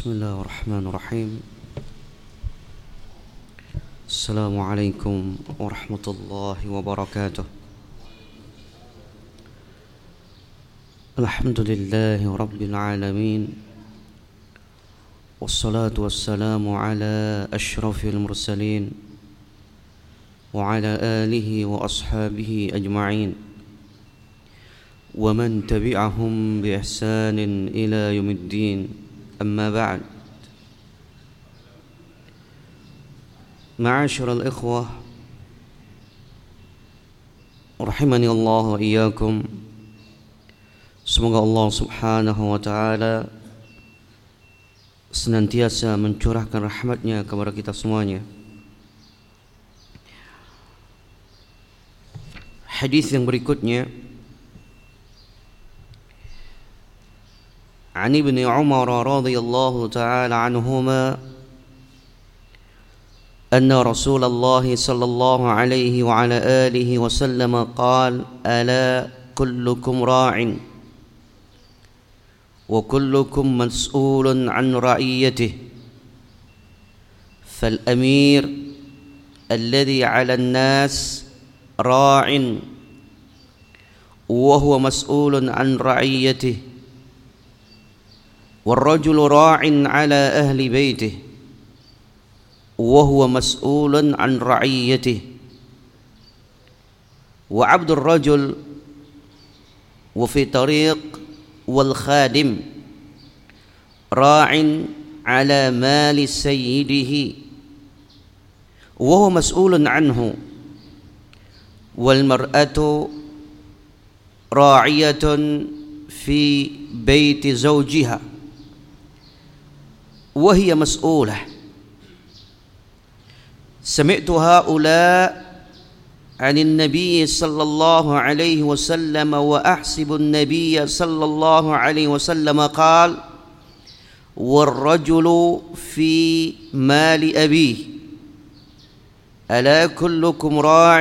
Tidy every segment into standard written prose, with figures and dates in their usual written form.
بسم الله الرحمن الرحيم. السلام عليكم ورحمة الله وبركاته. الحمد لله رب العالمين، والصلاة والسلام على أشرف المرسلين وعلى آله وأصحابه أجمعين ومن تبعهم بإحسان إلى يوم الدين. أما بعد، معاشر الإخوة rahimani Allah wa iyyakum. Semoga Allah Subhanahu wa taala senantiasa mencurahkan rahmatnya kepada kita semuanya. Hadis yang berikutnya, عن ابن عمر رضي الله تعالى عنهما أن رسول الله صلى الله عليه وعلى آله وسلم قال: ألا كلكم راع وكلكم مسؤول عن رعيته، فالأمير الذي على الناس راع وهو مسؤول عن رعيته، والرجل راع على أهل بيته وهو مسؤول عن رعيته، وعبد الرجل وفي طريق والخادم راع على مال سيده وهو مسؤول عنه، والمرأة راعية في بيت زوجها وهي مسؤولة. سمعت هؤلاء عن النبي صلى الله عليه وسلم وأحسب النبي صلى الله عليه وسلم قال: والرجل في مال أبيه، ألا كلكم راع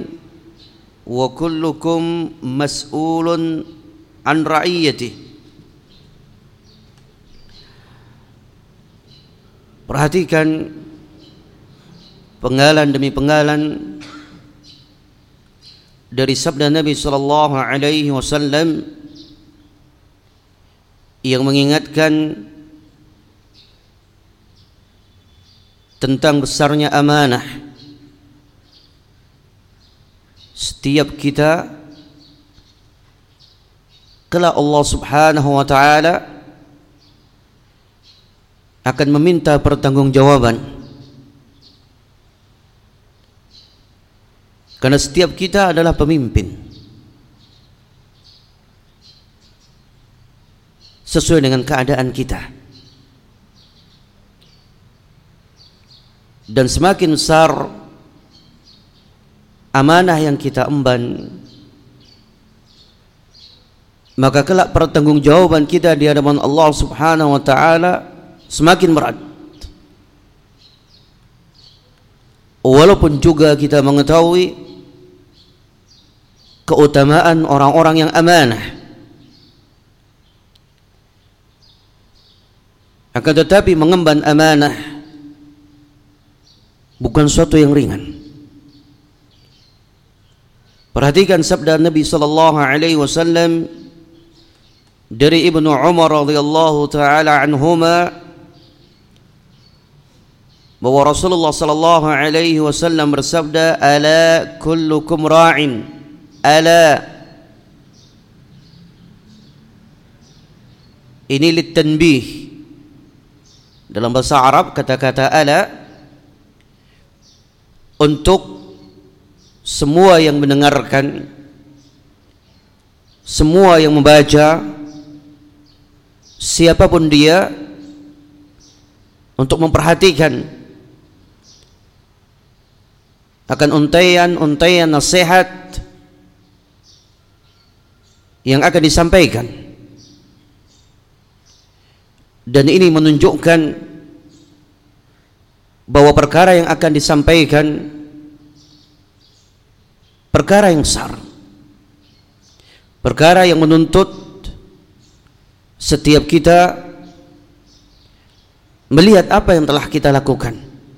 وكلكم مسؤول عن رعيته. Perhatikan penggalan demi penggalan dari sabda Nabi sallallahu alaihi wasallam yang mengingatkan tentang besarnya amanah. Setiap kita kelak Allah Subhanahu wa taala akan meminta pertanggungjawaban, karena setiap kita adalah pemimpin sesuai dengan keadaan kita, dan semakin besar amanah yang kita emban, maka kelak pertanggungjawaban kita di hadapan Allah Subhanahu wa taala semakin berat. Walaupun juga kita mengetahui keutamaan orang-orang yang amanah, akan tetapi mengemban amanah bukan suatu yang ringan. Perhatikan sabda Nabi sallallahu alaihi wasallam dari Ibnu Umar radhiyallahu taala anhuma, bahwa Rasulullah sallallahu alaihi wasallam bersabda: "Ala kullukum ra'in." Ala ini litanbih. Dalam bahasa Arab kata-kata ala untuk semua yang mendengarkan, semua yang membaca, siapapun dia, untuk memperhatikan akan untaian nasihat yang akan disampaikan. Dan ini menunjukkan bahwa perkara yang akan disampaikan perkara yang besar, perkara yang menuntut setiap kita melihat apa yang telah kita lakukan.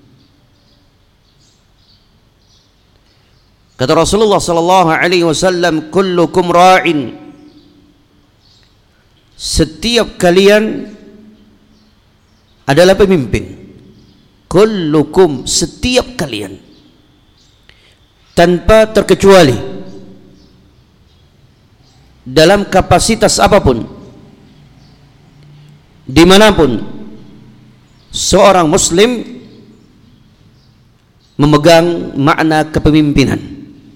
Kata Rasulullah sallallahu alaihi wasallam, kullukum ra'in, setiap kalian adalah pemimpin. Kullukum, setiap kalian, tanpa terkecuali, dalam kapasitas apapun, dimanapun seorang muslim memegang makna kepemimpinan.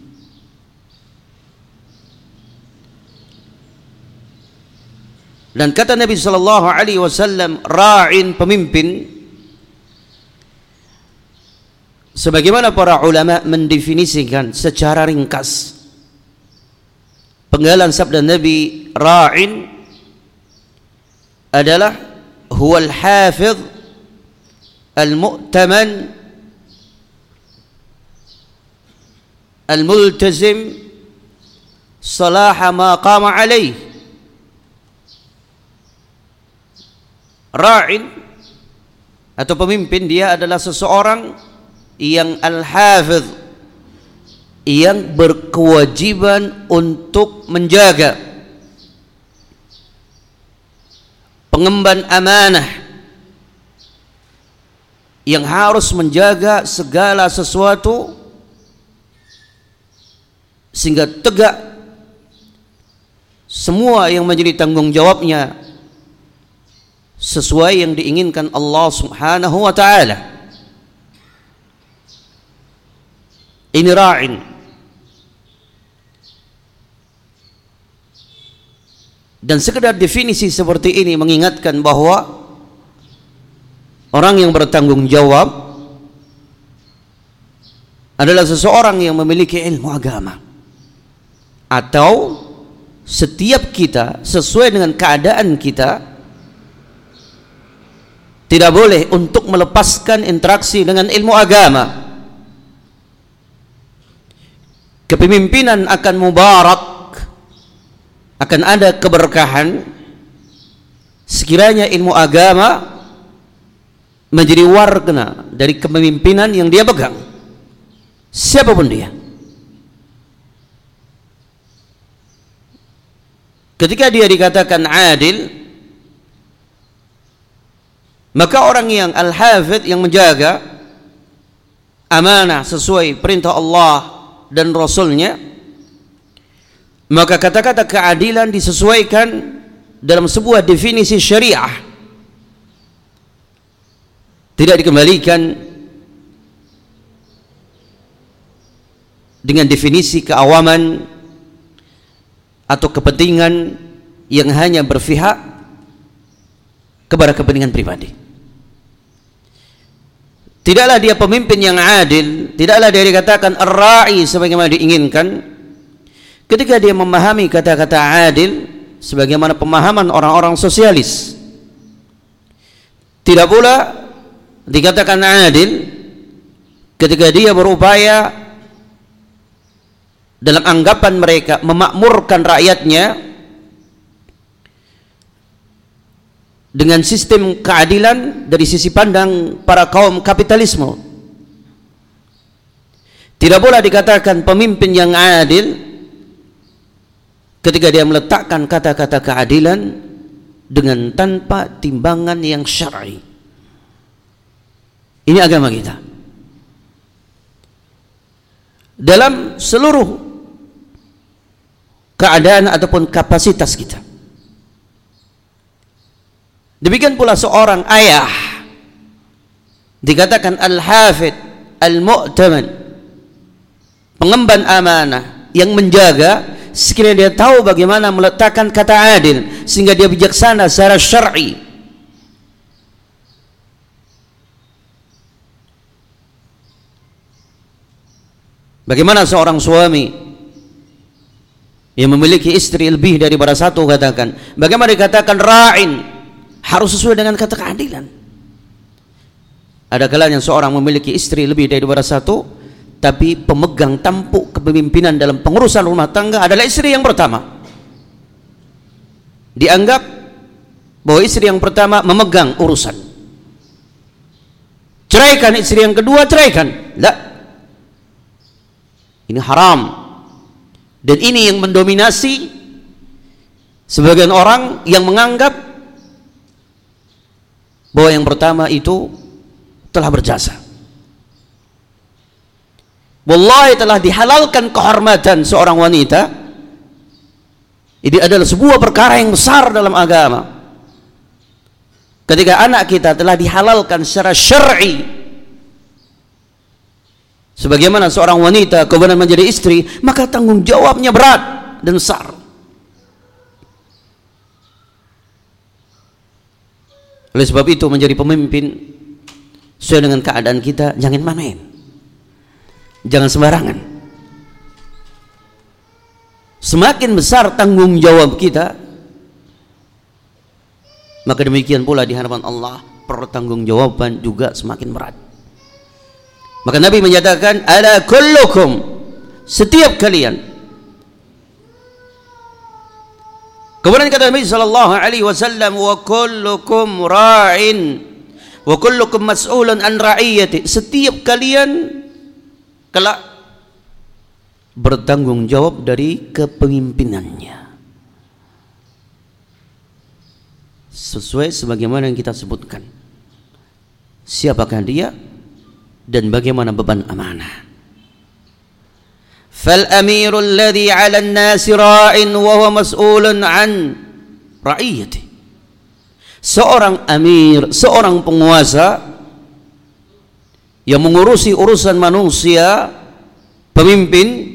Dan kata Nabi sallallahu alaihi wasallam, ra'in, pemimpin, sebagaimana para ulama mendefinisikan secara ringkas penggalan sabda Nabi, ra'in adalah huwal hafidh al-mu'taman al-multazim salaha ma qama alaih. Ra'in atau pemimpin, dia adalah seseorang yang al-hafidh, yang berkewajiban untuk menjaga, pengemban amanah, yang harus menjaga segala sesuatu sehingga tegak semua yang menjadi tanggung jawabnya sesuai yang diinginkan Allah Subhanahu wa ta'ala. Ini ra'in. Dan sekedar definisi seperti ini mengingatkan bahwa orang yang bertanggung jawab adalah seseorang yang memiliki ilmu agama, atau setiap kita sesuai dengan keadaan kita tidak boleh untuk melepaskan interaksi dengan ilmu agama. Kepemimpinan akan mubarak, akan ada keberkahan sekiranya ilmu agama menjadi warna dari kepemimpinan yang dia pegang, siapapun dia. Ketika dia dikatakan adil, maka orang yang al-hafidh, yang menjaga amanah sesuai perintah Allah dan Rasulnya, maka kata-kata keadilan disesuaikan dalam sebuah definisi syariah, tidak dikembalikan dengan definisi keawaman atau kepentingan yang hanya berpihak kepada kepentingan pribadi. Tidaklah dia pemimpin yang adil, tidaklah dia dikatakan ar-ra'i sebagaimana diinginkan ketika dia memahami kata-kata adil sebagaimana pemahaman orang-orang sosialis. Tidak pula dikatakan adil ketika dia berupaya dalam anggapan mereka memakmurkan rakyatnya dengan sistem keadilan dari sisi pandang para kaum kapitalisme. Tidak boleh dikatakan pemimpin yang adil ketika dia meletakkan kata-kata keadilan dengan tanpa timbangan yang syar'i. Ini agama kita. Dalam seluruh keadaan ataupun kapasitas kita. Demikian pula seorang ayah dikatakan al-hafidh, al-mu'taman, pengemban amanah, yang menjaga sekiranya dia tahu bagaimana meletakkan kata adil sehingga dia bijaksana secara syar'i. Bagaimana seorang suami yang memiliki istri lebih daripada satu, katakan bagaimana dikatakan ra'in, harus sesuai dengan kata keadilan. Ada kalanya seorang memiliki istri lebih daripada satu, tapi pemegang tampuk kepemimpinan dalam pengurusan rumah tangga adalah istri yang pertama. Dianggap bahwa istri yang pertama memegang urusan. ceraikan istri yang kedua, ceraikan. La, ini haram. Dan ini yang mendominasi sebagian orang yang menganggap bahwa yang pertama itu telah berjasa. Wallahi telah dihalalkan kehormatan seorang wanita. Ini adalah sebuah perkara yang besar dalam agama. Ketika anak kita telah dihalalkan secara syar'i, sebagaimana seorang wanita kemudian menjadi istri, maka tanggung jawabnya berat dan besar. Oleh sebab itu menjadi pemimpin sesuai dengan keadaan kita, jangan main-main, jangan sembarangan. Semakin besar tanggung jawab kita, maka demikian pula di hadapan Allah pertanggungjawaban juga semakin berat. Maka Nabi menyatakan, ala kullukum, setiap kalian. Kemudian kata Nabi sallallahu alaihi wasallam, wa kullukum ra'in wa kullukum mas'ulun an ra'iyati, setiap kalian kelak bertanggung jawab dari kepemimpinannya. Sesuai sebagaimana yang kita sebutkan, siapakah dia dan bagaimana beban amanah. Fal amirul ladzi 'ala an-nasi ra'in wa huwa mas'ulun an ra'iyati. Seorang amir, seorang penguasa yang mengurusi urusan manusia, pemimpin,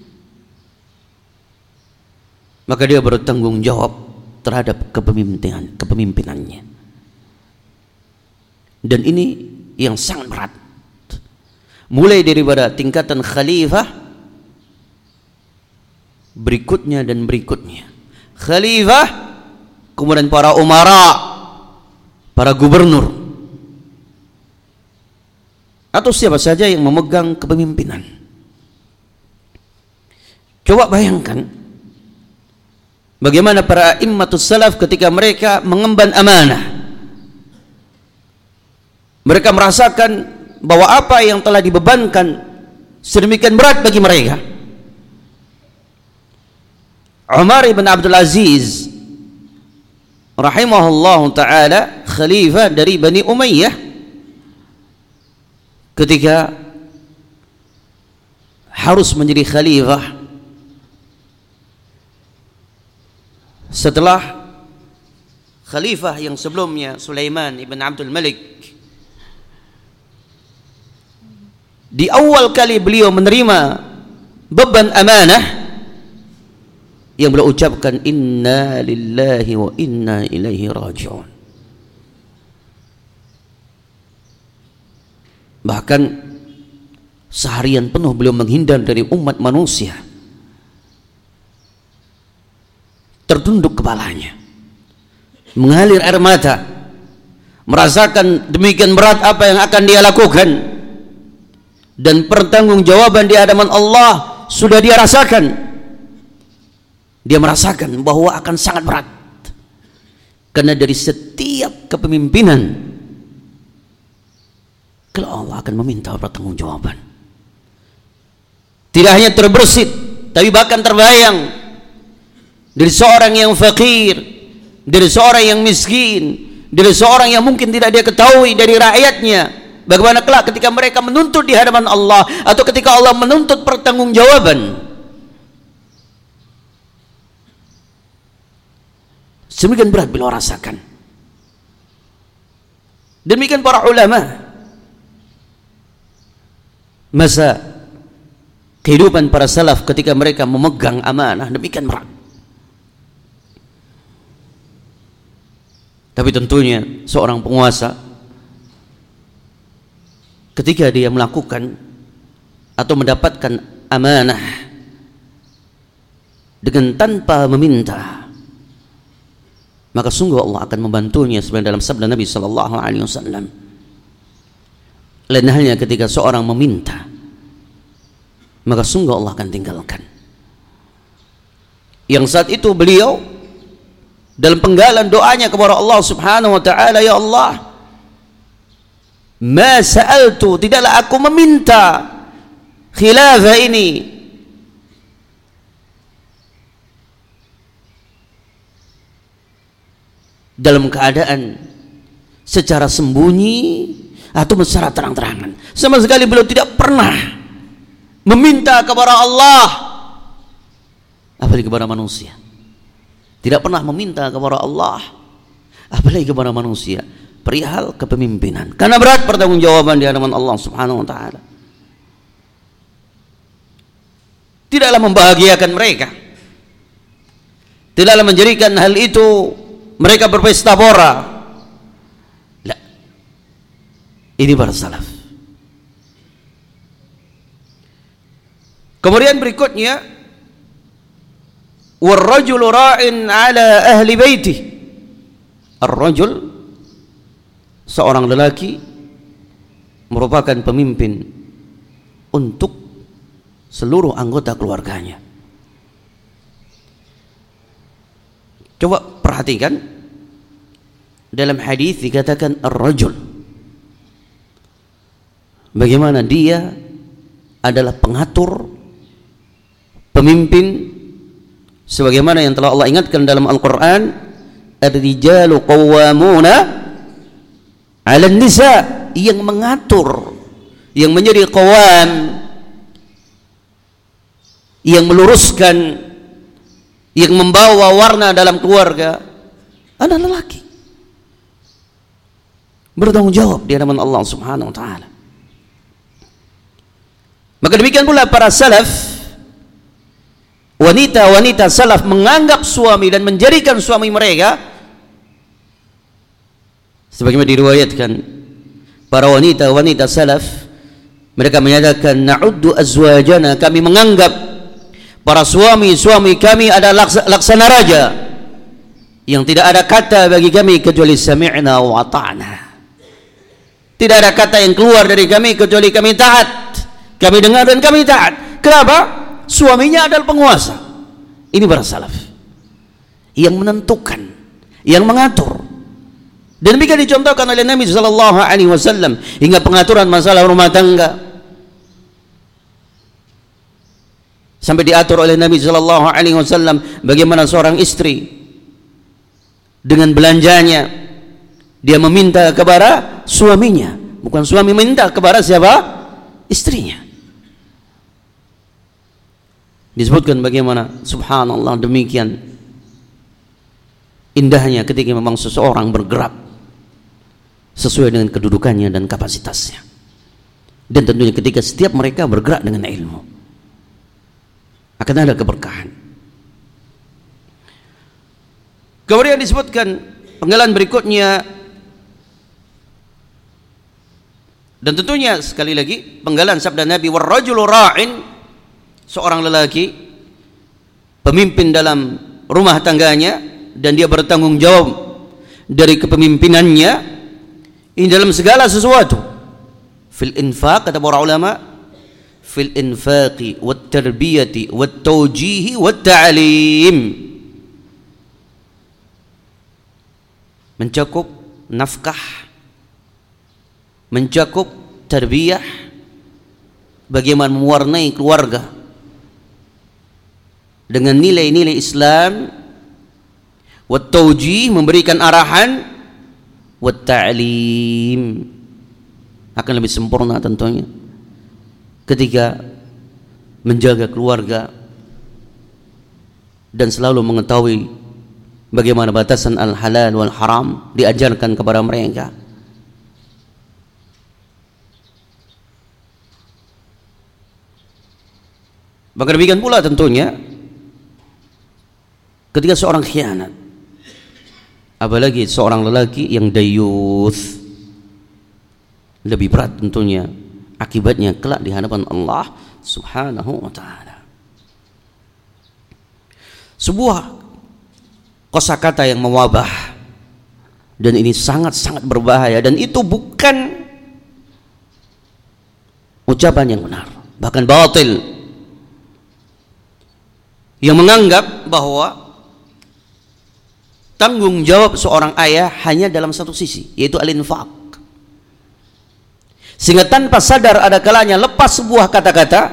maka dia bertanggung jawab terhadap kepemimpinannya. Dan ini yang sangat berat, mulai daripada tingkatan khalifah berikutnya dan berikutnya. Khalifah, kemudian para umara, para gubernur, atau siapa saja yang memegang kepemimpinan. Coba bayangkan bagaimana para immatus salaf ketika mereka mengemban amanah. Mereka merasakan bahwa apa yang telah dibebankan sedemikian berat bagi mereka. Umar ibn Abdul Aziz rahimahullah ta'ala, khalifah dari Bani Umayyah, ketika harus menjadi khalifah setelah khalifah yang sebelumnya, Sulaiman ibn Abdul Malik, di awal kali beliau menerima beban amanah, yang beliau ucapkan, inna lillahi wa inna ilaihi raji'un. Bahkan seharian penuh beliau menghindar dari umat manusia, tertunduk kepalanya, mengalir air mata, merasakan demikian berat apa yang akan dia lakukan, dan pertanggungjawaban di hadapan Allah sudah dia rasakan. Dia merasakan bahwa akan sangat berat, karena dari setiap kepemimpinan kalau Allah akan meminta pertanggungjawaban. Tidak hanya terbersit, tapi bahkan terbayang dari seorang yang fakir, dari seorang yang miskin, dari seorang yang mungkin tidak dia ketahui dari rakyatnya, bagaimana kelak ketika mereka menuntut di hadapan Allah, atau ketika Allah menuntut pertanggungjawaban. Semakin berat beliau rasakan. Demikian para ulama, masa kehidupan para salaf ketika mereka memegang amanah demikian berat. Tapi tentunya seorang penguasa ketika dia melakukan atau mendapatkan amanah dengan tanpa meminta, maka sungguh Allah akan membantunya, sebenarnya dalam sabda Nabi sallallahu alaihi wasallam. Lain halnya ketika seorang meminta, maka sungguh Allah akan tinggalkan. Yang saat itu beliau dalam penggalan doanya kepada Allah Subhanahu wa taala, ya Allah, ma sa'altu, tidaklah aku meminta khilafah ini dalam keadaan secara sembunyi atau secara terang-terangan. Sama sekali beliau tidak pernah meminta kepada Allah, apalagi kepada manusia. Tidak pernah meminta kepada Allah, apalagi kepada manusia, perihal kepemimpinan, karena berat pertanggungjawaban di hadapan Allah Subhanahu wa taala. Tidaklah membahagiakan mereka, tidaklah menjadikan hal itu mereka berpesta pora. La. Ini para salaf. Kemudian berikutnya, warrajulu ra'in ala ahli baiti. Ar-rajul, seorang lelaki, merupakan pemimpin untuk seluruh anggota keluarganya. Coba perhatikan, dalam hadis dikatakan ar-rajul, bagaimana dia adalah pengatur, pemimpin, sebagaimana yang telah Allah ingatkan dalam Al-Quran, ar-rijalu qawwamuna 'ala an-nisa, yang mengatur, yang menjadi qawam, yang meluruskan, yang membawa warna dalam keluarga adalah lelaki. Bertanggung jawab di hadapan Allah Subhanahu wa taala. Maka demikian pula para salaf, wanita-wanita salaf menganggap suami dan menjadikan suami mereka, sebagaimana diriwayatkan para wanita-wanita salaf, mereka menyatakan, na'uddu azwajana, kami menganggap para suami-suami kami adalah laksana raja yang tidak ada kata bagi kami kecuali sami'na wa ata'na. Tidak ada kata yang keluar dari kami kecuali kami taat, kami dengar dan kami taat. Kenapa? Suaminya adalah penguasa. Ini para salaf yang menentukan, yang mengatur. Dan demikian dicontohkan oleh Nabi sallallahu alaihi wasallam hingga pengaturan masalah rumah tangga, sampai diatur oleh Nabi sallallahu alaihi wasallam bagaimana seorang istri dengan belanjanya dia meminta kepada suaminya, bukan suami minta kepada siapa? Istrinya. Disebutkan bagaimana subhanallah demikian indahnya ketika memang seseorang bergerak sesuai dengan kedudukannya dan kapasitasnya, dan tentunya ketika setiap mereka bergerak dengan ilmu akan ada keberkahan. Kemudian disebutkan penggalan berikutnya, dan tentunya sekali lagi penggalan sabda Nabi, warrajulu ra'in, seorang lelaki pemimpin dalam rumah tangganya dan dia bertanggung jawab dari kepemimpinannya ini dalam segala sesuatu. Fil infaq, kata para ulama, fil infaqi wat tarbiyati wat tawjihi wat ta'lim, mencakup nafkah, mencakup tarbiyah, bagaimana mewarnai keluarga dengan nilai-nilai Islam, wat tawjih, memberikan arahan, wat ta'lim, akan lebih sempurna tentunya ketika menjaga keluarga dan selalu mengetahui bagaimana batasan al-halal wal haram diajarkan kepada mereka. Maka demikian pula tentunya ketika seorang khianat, apalagi seorang lelaki yang dayuth, lebih berat tentunya akibatnya kelak di hadapan Allah Subhanahu wa taala. Sebuah kosakata yang mewabah, dan ini sangat-sangat berbahaya, dan itu bukan ucapan yang benar, bahkan batil, yang menganggap bahwa tanggung jawab seorang ayah hanya dalam satu sisi, yaitu al-infaq. sehingga tanpa sadar ada kalanya lepas sebuah kata-kata,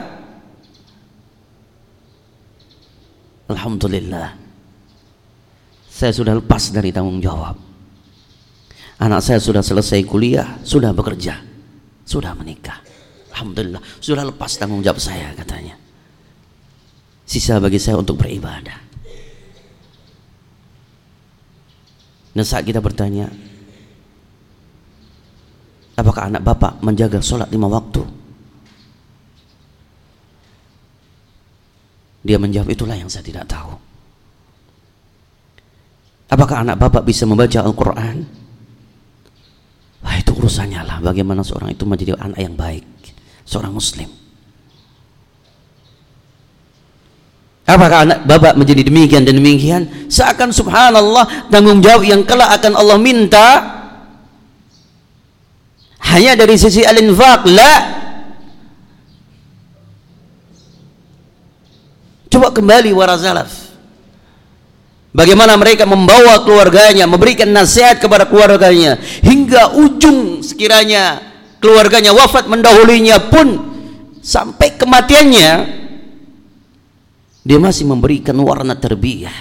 alhamdulillah, saya sudah lepas dari tanggung jawab. Anak saya sudah selesai kuliah, sudah bekerja, sudah menikah. Alhamdulillah, sudah lepas tanggung jawab saya, katanya. Sisa bagi saya untuk beribadah. Dan saat kita bertanya, apakah anak bapak menjaga sholat 5 waktu? Dia menjawab, itulah yang saya tidak tahu. Apakah anak bapak bisa membaca Al-Quran? Wah, itu urusannya lah, bagaimana seorang itu menjadi anak yang baik, seorang muslim. Apakah anak bapak menjadi demikian dan demikian? Seakan subhanallah tanggung jawab yang kelak akan Allah minta hanya dari sisi al-infaq. La. Coba kembali warazalaf, bagaimana mereka membawa keluarganya, memberikan nasihat kepada keluarganya, hingga ujung sekiranya keluarganya wafat mendahulunya pun, sampai kematiannya dia masih memberikan warna tarbiyah.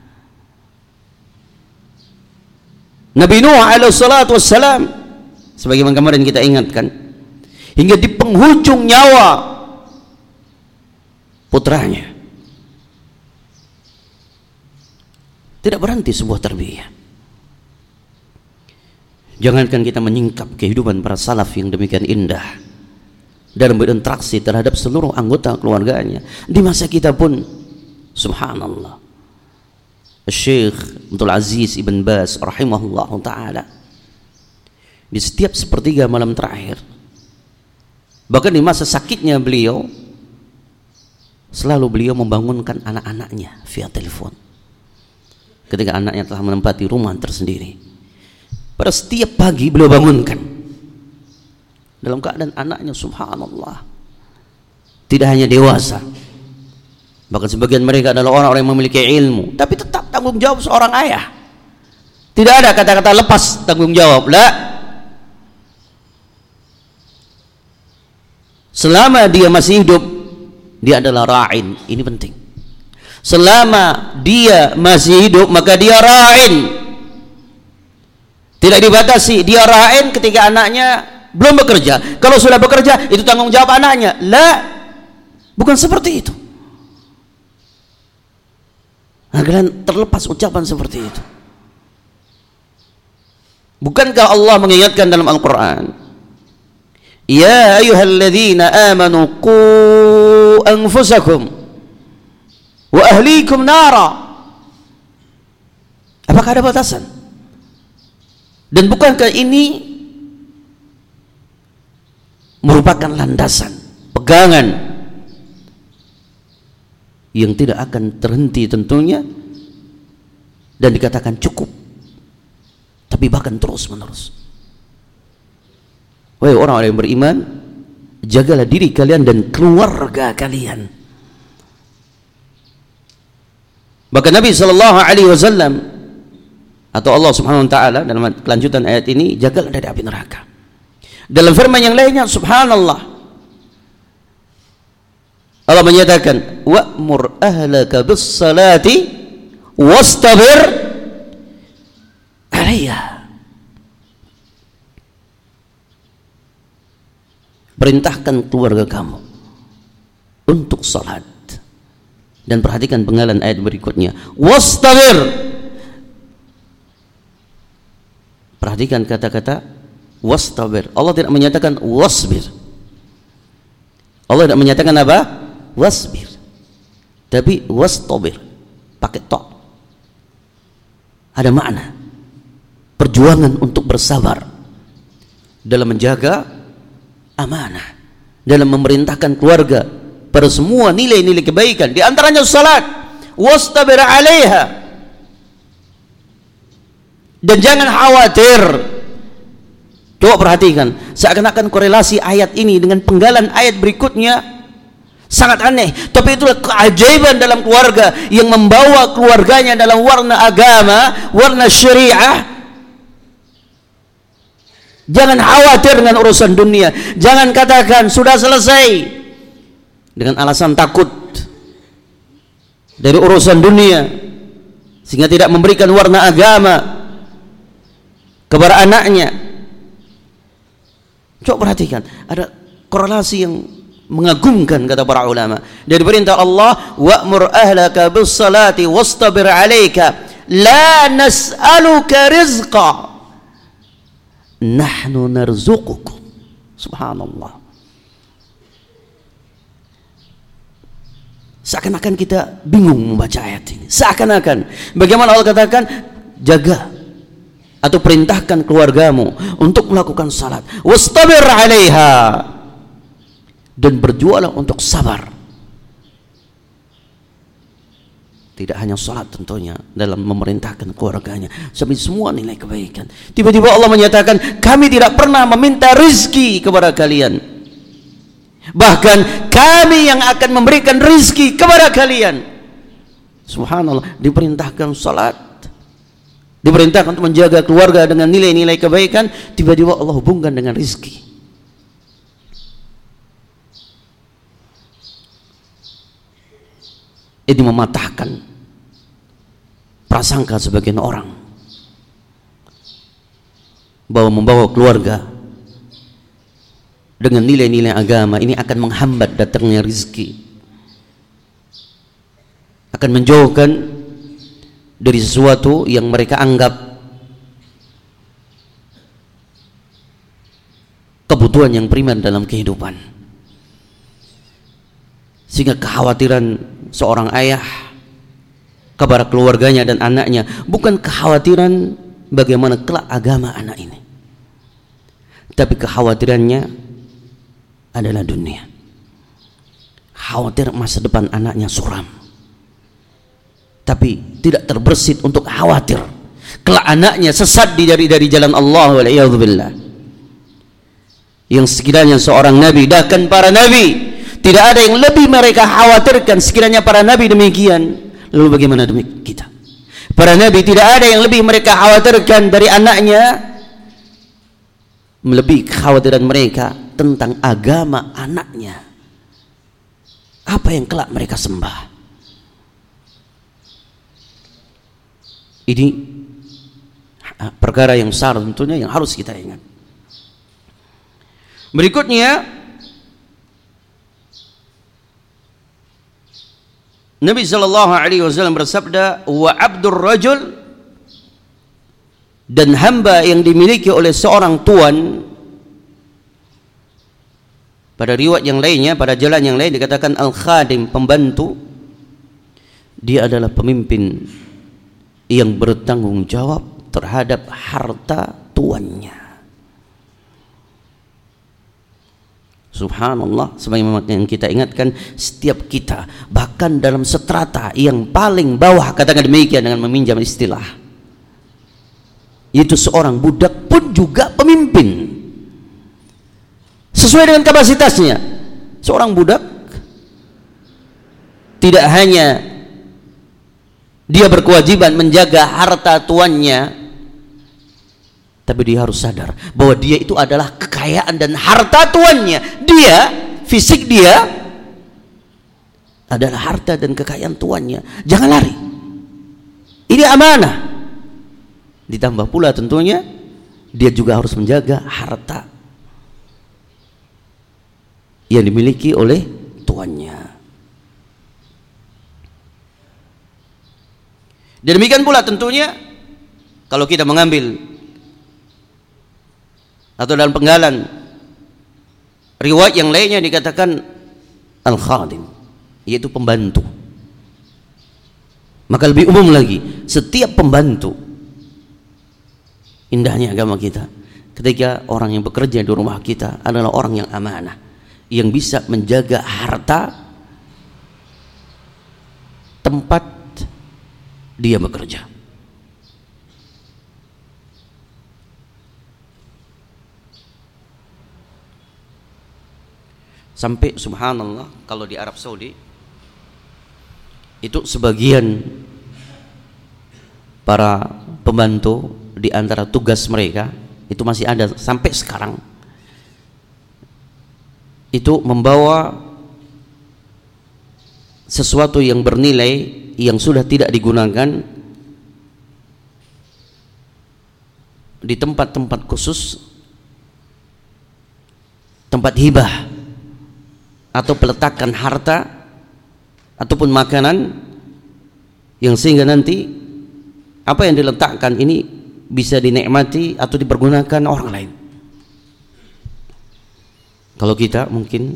Nabi Nuh alaihi salatu wassalam, sebagaimana kemarin kita ingatkan, hingga di penghujung nyawa putranya tidak berhenti sebuah tarbiyah. Jangankan kita menyingkap kehidupan para salaf yang demikian indah dalam berinteraksi terhadap seluruh anggota keluarganya, di masa kita pun subhanallah. Syekh Abdul Aziz Ibn Baz rahimahullah ta'ala, di setiap sepertiga malam terakhir, bahkan di masa sakitnya beliau, selalu beliau membangunkan anak-anaknya via telepon ketika anaknya telah menempati rumah tersendiri. Pada setiap pagi beliau bangunkan dalam keadaan anaknya subhanallah tidak hanya dewasa, bahkan sebagian mereka adalah orang-orang yang memiliki ilmu, tapi tetap tanggung jawab seorang ayah. Tidak ada kata-kata lepas tanggung jawab. La. Selama dia masih hidup, dia adalah ra'in. Ini penting. Selama dia masih hidup, maka dia ra'in. Tidak dibatasi, dia ra'in ketika anaknya belum bekerja. Kalau sudah bekerja, itu tanggung jawab anaknya. La, bukan seperti itu. Agar terlepas ucapan seperti itu. Bukankah Allah mengingatkan dalam Al-Quran, ya ayyuhalladzina amanu qu anfusakum wa ahlikum nara. Apakah ada batasan? Dan bukankah ini merupakan landasan, pegangan yang tidak akan terhenti tentunya, dan dikatakan cukup, tapi bahkan terus menerus. Wahai orang-orang yang beriman, jagalah diri kalian dan keluarga kalian. Bahkan Nabi SAW atau Allah Subhanahu wa taala dalam kelanjutan ayat ini, jagalah dari api neraka. Dalam firman yang lainnya subhanallah, Allah menyatakan, wa'mur ahlaka bis salati wastabir 'alaiha. Perintahkan keluarga kamu untuk salat, dan perhatikan penggalan ayat berikutnya, wastabir. Perhatikan kata-kata wastabir. Allah tidak menyatakan wasbir. Allah tidak menyatakan apa? Wasbir. Tapi wastabir pakai ta. Ada makna perjuangan untuk bersabar dalam menjaga amanah, dalam memerintahkan keluarga pada semua nilai-nilai kebaikan, di antaranya salat. Wastabir 'alaiha. Dan jangan khawatir. Coba perhatikan, seakan-akan korelasi ayat ini dengan penggalan ayat berikutnya sangat aneh, tapi itulah keajaiban dalam keluarga yang membawa keluarganya dalam warna agama, warna syariah, Jangan khawatir dengan urusan dunia. Jangan katakan sudah selesai dengan alasan takut dari urusan dunia sehingga tidak memberikan warna agama kepada anaknya. Coba perhatikan, ada korelasi yang mengagumkan kata para ulama dari perintah Allah, wa'mur ahlaka bis salati wastabir 'alaika la nas'aluka rizqa nahnu narzuqukum. Subhanallah. Seakan-akan kita bingung membaca ayat ini. Seakan-akan bagaimana Allah katakan, jaga atau perintahkan keluargamu untuk melakukan salat, wastabir 'alaiha, dan berjuanglah untuk sabar. Tidak hanya salat tentunya, dalam memerintahkan keluarganya, sampai semua nilai kebaikan. Tiba-tiba Allah menyatakan, kami tidak pernah meminta rizki kepada kalian, bahkan kami yang akan memberikan rizki kepada kalian. Subhanallah, diperintahkan salat, diperintahkan untuk menjaga keluarga dengan nilai-nilai kebaikan, tiba-tiba Allah hubungkan dengan rizki. Ini mematahkan prasangka sebagian orang bahwa membawa keluarga dengan nilai-nilai agama ini akan menghambat datangnya rizki, akan menjauhkan dari sesuatu yang mereka anggap kebutuhan yang primer dalam kehidupan. Sehingga kekhawatiran seorang ayah kepada keluarganya dan anaknya bukan kekhawatiran bagaimana kelak agama anak ini, tapi kekhawatirannya adalah dunia. Khawatir masa depan anaknya suram, tapi tidak terbersit untuk khawatir kelak anaknya sesat dari jalan Allah, waliyadzubillah. Yang sekiranya seorang nabi, bahkan para nabi, tidak ada yang lebih mereka khawatirkan sekiranya para nabi demikian. Lalu bagaimana demi kita? Para nabi tidak ada yang lebih mereka khawatirkan dari anaknya, melebihi kekhawatiran mereka tentang agama anaknya. Apa yang kelak mereka sembah? Ini perkara yang besar tentunya yang harus kita ingat. Berikutnya, Nabi SAW bersabda, wa abdur rajul, dan hamba yang dimiliki oleh seorang tuan. Pada riwayat yang lainnya, pada jalan yang lain dikatakan al-khadim, pembantu. Dia adalah pemimpin yang bertanggung jawab terhadap harta tuannya. Subhanallah, sebagaimana yang kita ingatkan, setiap kita bahkan dalam strata yang paling bawah, katakan demikian dengan meminjam istilah, yaitu seorang budak pun juga pemimpin sesuai dengan kapasitasnya. Seorang budak tidak hanya dia berkewajiban menjaga harta tuannya, tapi dia harus sadar bahwa dia itu adalah kekayaan dan harta tuannya. Dia, fisik dia adalah harta dan kekayaan tuannya. Jangan lari. Ini amanah. Ditambah pula tentunya dia juga harus menjaga harta yang dimiliki oleh tuannya. Dan demikian pula tentunya kalau kita mengambil atau dalam penggalan riwayat yang lainnya dikatakan al-khadim, yaitu pembantu. Maka lebih umum lagi, setiap pembantu. Indahnya agama kita ketika orang yang bekerja di rumah kita adalah orang yang amanah, yang bisa menjaga harta tempat dia bekerja. Sampai subhanallah, kalau di Arab Saudi itu sebagian para pembantu, di antara tugas mereka itu masih ada sampai sekarang, itu membawa sesuatu yang bernilai yang sudah tidak digunakan di tempat-tempat khusus, tempat hibah atau peletakan harta ataupun makanan, yang sehingga nanti apa yang diletakkan ini bisa dinikmati atau dipergunakan orang lain. Kalau kita mungkin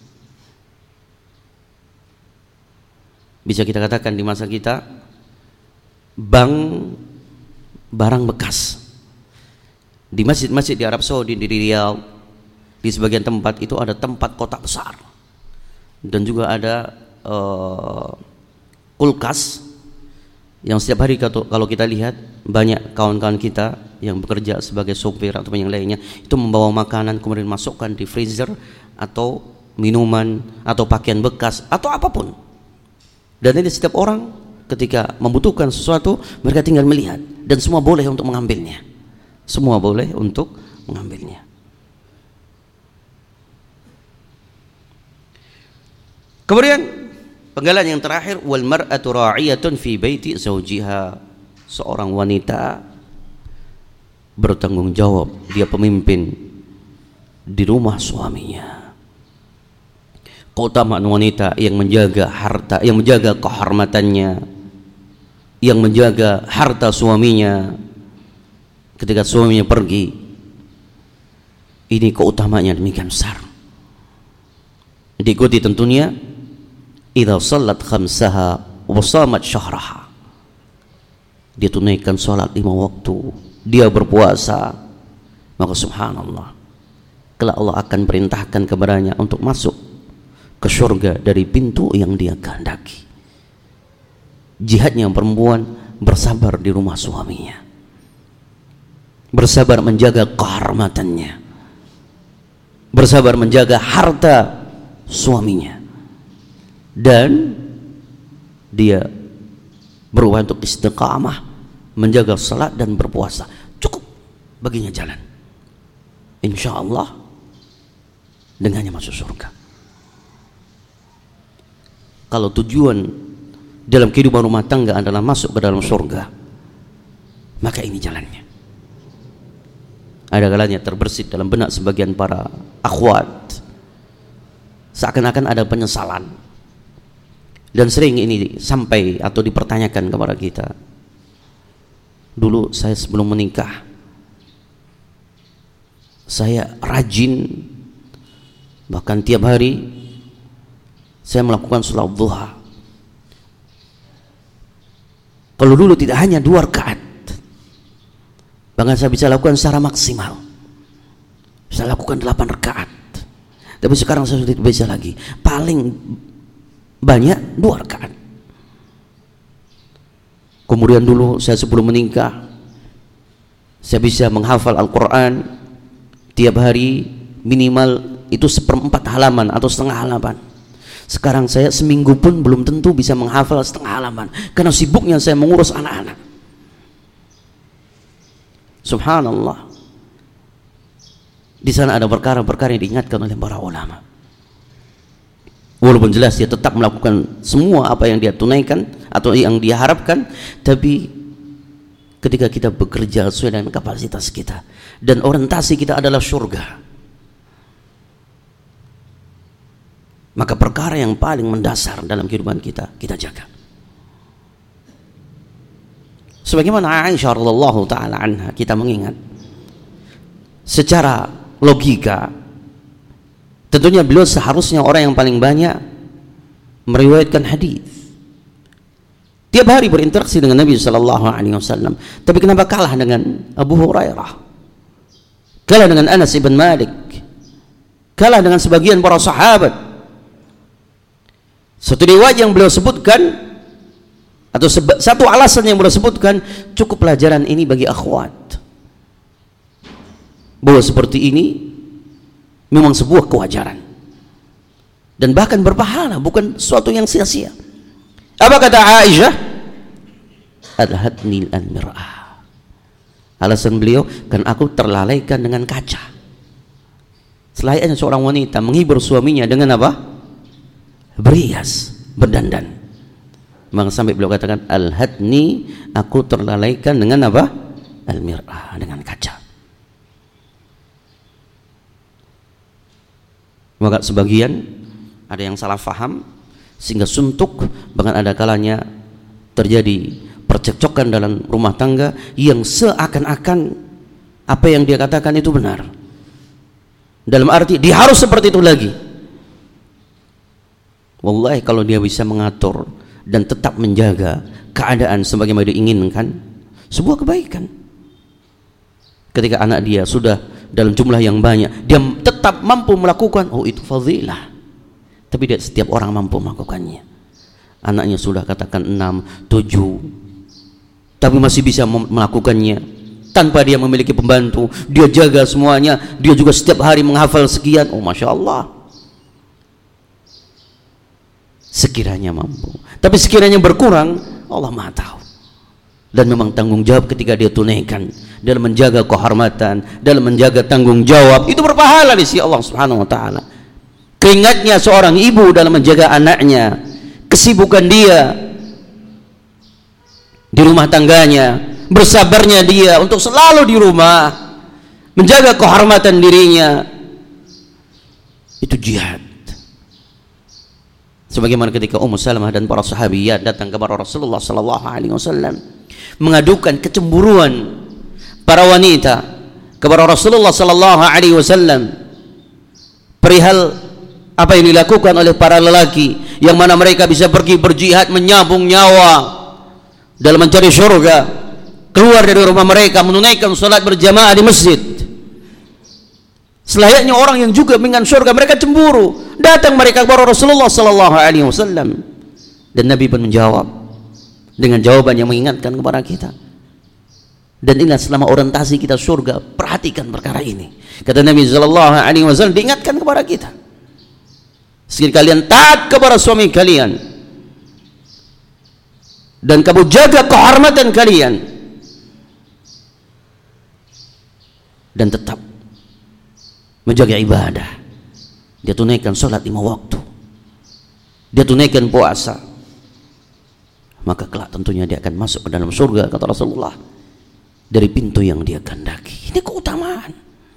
bisa kita katakan di masa kita bank barang bekas. Di masjid-masjid di Arab Saudi, di Riyadh, di sebagian tempat itu ada tempat kotak besar, dan juga ada kulkas yang setiap hari kalau kita lihat banyak kawan-kawan kita yang bekerja sebagai sopir atau yang lainnya itu membawa makanan kemudian masukkan di freezer atau minuman atau pakaian bekas atau apapun. Dan ini setiap orang ketika membutuhkan sesuatu mereka tinggal melihat, dan semua boleh untuk mengambilnya. Semua boleh untuk mengambilnya. Kemudian penggalan yang terakhir, wal mar'atu ra'iyatun fi baiti zawjiha. Seorang wanita bertanggung jawab, dia pemimpin di rumah suaminya. Keutamaan wanita yang menjaga harta, yang menjaga kehormatannya, yang menjaga harta suaminya ketika suaminya pergi. Ini keutamaannya demikian besar. Diikuti tentunya idza sallat khamsaha wa shamat syahraha. Dia tunaikan salat 5 waktu, dia berpuasa, maka subhanallah, kelak Allah akan perintahkan kepadanya untuk masuk ke surga dari pintu yang dia kehendaki. Jihadnya perempuan bersabar di rumah suaminya, bersabar menjaga kehormatannya, bersabar menjaga harta suaminya, dan dia berupaya untuk istiqamah, menjaga salat dan berpuasa. Cukup baginya jalan, insya Allah dengannya masuk surga. Kalau tujuan dalam kehidupan rumah tangga adalah masuk ke dalam surga, maka ini jalannya. Ada kalanya terbersit dalam benak sebagian para akhwat, seakan-akan ada penyesalan, dan sering ini sampai atau dipertanyakan kepada kita. Dulu saya sebelum menikah, saya rajin, bahkan tiap hari saya melakukan sholat duha. Kalau dulu tidak hanya 2 rakaat, bahkan saya bisa lakukan secara maksimal, saya lakukan 8 rakaat. Tapi sekarang saya sudah tidak bisa lagi, paling banyak 2 rakaat. Kemudian dulu saya sebelum menikah, saya bisa menghafal Al-Quran tiap hari minimal itu 1/4 halaman atau setengah halaman. Sekarang saya seminggu pun belum tentu bisa menghafal setengah halaman, karena sibuknya saya mengurus anak-anak. Subhanallah. Di sana ada perkara-perkara yang diingatkan oleh para ulama. Walaupun jelas dia tetap melakukan semua apa yang dia tunaikan atau yang dia harapkan, tapi ketika kita bekerja sesuai dengan kapasitas kita dan orientasi kita adalah surga, maka perkara yang paling mendasar dalam kehidupan kita jaga. Sebagaimana Aisyah radhiyallahu taala anha, kita mengingat secara logika tentunya beliau seharusnya orang yang paling banyak meriwayatkan hadis. Tiap hari berinteraksi dengan Nabi sallallahu alaihi wasallam. Tapi kenapa kalah dengan Abu Hurairah? Kalah dengan Anas ibn Malik? Kalah dengan sebagian para sahabat? Satu riwayat yang beliau sebutkan, atau satu alasan yang beliau sebutkan, cukup pelajaran ini bagi akhwat, bahwa seperti ini memang sebuah kewajaran dan bahkan berpahala, bukan sesuatu yang sia-sia. Apa kata Aisyah? Adhatnil al-mir'ah, Alasan beliau, kan aku terlalaikan dengan kaca. Selayaknya seorang wanita menghibur suaminya dengan apa? Berhias, berdandan. Maka sampai beliau katakan, alhatni, aku terlalaikan dengan apa? Al-mir'ah, dengan kaca. Maka sebagian ada yang salah faham sehingga suntuk, bahkan ada kalanya terjadi percekcokan dalam rumah tangga yang seakan-akan apa yang dia katakan itu benar. Dalam arti dia harus seperti itu lagi. Wallahi kalau dia bisa mengatur dan tetap menjaga keadaan sebagaimana diinginkan, sebuah kebaikan. Ketika anak dia sudah dalam jumlah yang banyak, dia tetap mampu melakukan, oh itu fadilah. Tapi tidak setiap orang mampu melakukannya. Anaknya sudah katakan 6, 7, tapi masih bisa melakukannya tanpa dia memiliki pembantu. Dia jaga semuanya, dia juga setiap hari menghafal sekian. Oh Masya Allah. Sekiranya mampu, tapi sekiranya berkurang, Allah Maha tahu. Dan memang tanggung jawab ketika dia tunaikan dalam menjaga kehormatan, dalam menjaga tanggung jawab, itu berpahala di sisi Allah Subhanahu wa taala. Keringatnya seorang ibu dalam menjaga anaknya, kesibukan dia di rumah tangganya, bersabarnya dia untuk selalu di rumah menjaga kehormatan dirinya, itu jihad. Sebagaimana ketika Ummu Salamah dan para sahabiyat datang kepada Rasulullah sallallahu alaihi wasallam mengadukan kecemburuan para wanita kepada Rasulullah sallallahu alaihi wasallam perihal apa yang dilakukan oleh para lelaki yang mana mereka bisa pergi berjihad menyambung nyawa dalam mencari surga, keluar dari rumah mereka menunaikan salat berjamaah di masjid. Selayaknya orang yang juga menginginkan surga, mereka cemburu. Datang mereka kepada Rasulullah sallallahu alaihi wasallam dan Nabi pun menjawab dengan jawaban yang mengingatkan kepada kita. Dan ingat, selama orientasi kita surga, perhatikan perkara ini. Kata Nabi sallallahu alaihi wasallam, diingatkan kepada kita. Sekali kalian taat kepada suami kalian dan kamu jaga kehormatan kalian dan tetap menjaga ibadah, dia tunaikan sholat 5 waktu, dia tunaikan puasa, maka kelak tentunya dia akan masuk ke dalam surga, kata Rasulullah, dari pintu yang dia kehendaki. Ini keutamaan.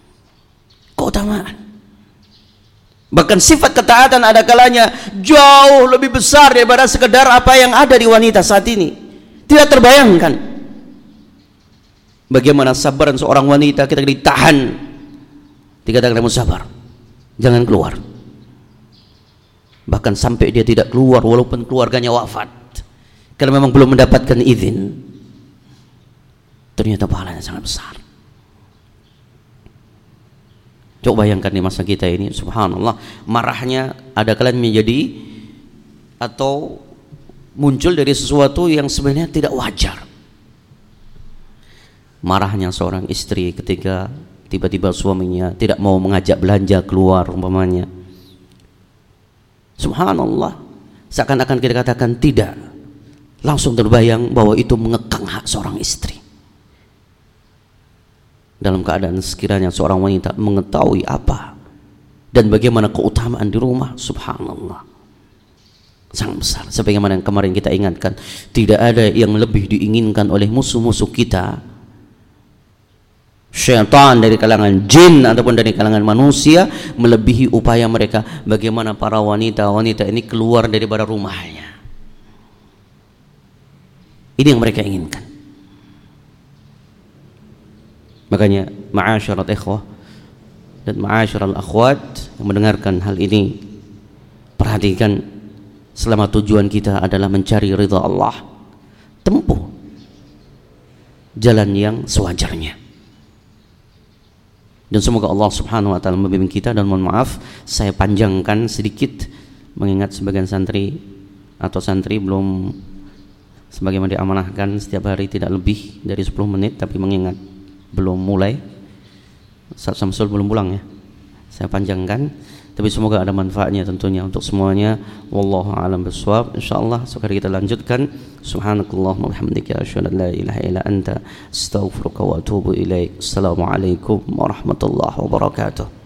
Bahkan sifat ketaatan ada kalanya jauh lebih besar daripada sekedar apa yang ada di wanita saat ini. Tidak terbayangkan bagaimana sabaran seorang wanita ketika ditahan, dikatakan kamu sabar, jangan keluar. Bahkan sampai dia tidak keluar walaupun keluarganya wafat, karena memang belum mendapatkan izin. Ternyata pahalanya sangat besar. Coba bayangkan di masa kita ini, subhanallah, marahnya ada kalian menjadi atau muncul dari sesuatu yang sebenarnya tidak wajar. Marahnya seorang istri ketika tiba-tiba suaminya tidak mau mengajak belanja keluar umpamanya. Subhanallah, seakan-akan kita katakan tidak, langsung terbayang bahwa itu mengekang hak seorang istri. Dalam keadaan sekiranya seorang wanita mengetahui apa dan bagaimana keutamaan di rumah, subhanallah, sangat besar. Sebagaimana yang kemarin kita ingatkan, tidak ada yang lebih diinginkan oleh musuh-musuh kita, syaitan dari kalangan jin ataupun dari kalangan manusia, melebihi upaya mereka bagaimana para wanita-wanita ini keluar daripada rumahnya. Ini yang mereka inginkan. Makanya ma'asyiral ikhwah dan ma'asyiral akhwat yang mendengarkan hal ini, perhatikan, selama tujuan kita adalah mencari ridha Allah, tempuh jalan yang sewajarnya. Dan semoga Allah Subhanahu wa taala membimbing kita. Dan mohon maaf saya panjangkan sedikit, mengingat sebagian santri atau santri belum sebagaimana diamanahkan setiap hari tidak lebih dari 10 menit, tapi mengingat belum mulai, Ustaz Samsul belum pulang ya, saya panjangkan, tapi semoga ada manfaatnya tentunya untuk semuanya. Wallahu a'lam bishawab. Insyaallah sekarang kita lanjutkan. Subhanakallahumma wa bihamdika asyhadu an la ilaha illa anta astaghfiruka wa atubu ilaik. Assalamualaikum warahmatullahi wabarakatuh.